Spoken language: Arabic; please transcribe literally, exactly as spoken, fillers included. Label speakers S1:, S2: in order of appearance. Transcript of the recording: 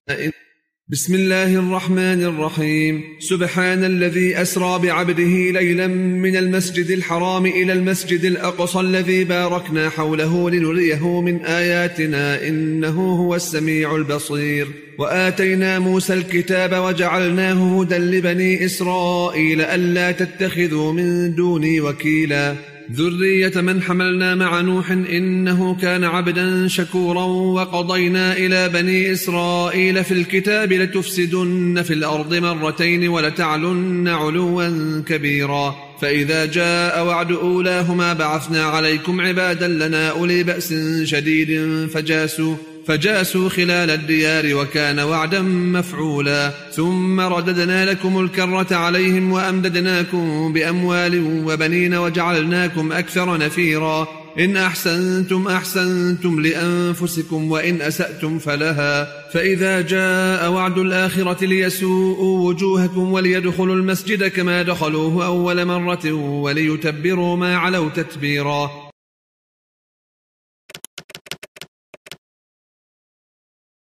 S1: بسم الله الرحمن الرحيم. سبحان الذي أسرى بعبده ليلا من المسجد الحرام إلى المسجد الأقصى الذي باركنا حوله لنريه من آياتنا إنه هو السميع البصير. وآتينا موسى الكتاب وجعلناه هدى لبني إسرائيل ألا تتخذوا من دوني وكيلا ذرية من حملنا مع نوح إنه كان عبدا شكورا. وقضينا إلى بني إسرائيل في الكتاب لتفسدن في الأرض مرتين ولتعلن علوا كبيرا. فإذا جاء وعد أولاهما بعثنا عليكم عبادا لنا أولي بأس شديد فجاسوا فجاسوا خلال الديار وكان وعدا مفعولا. ثم رددنا لكم الكرة عليهم وأمددناكم بأموال وبنين وجعلناكم أكثر نفيرا. إن أحسنتم أحسنتم لأنفسكم وإن أسأتم فلها. فإذا جاء وعد الآخرة ليسوءوا وجوهكم وليدخلوا المسجد كما دخلوه أول مرة وليتبروا ما علوا تتبيرا.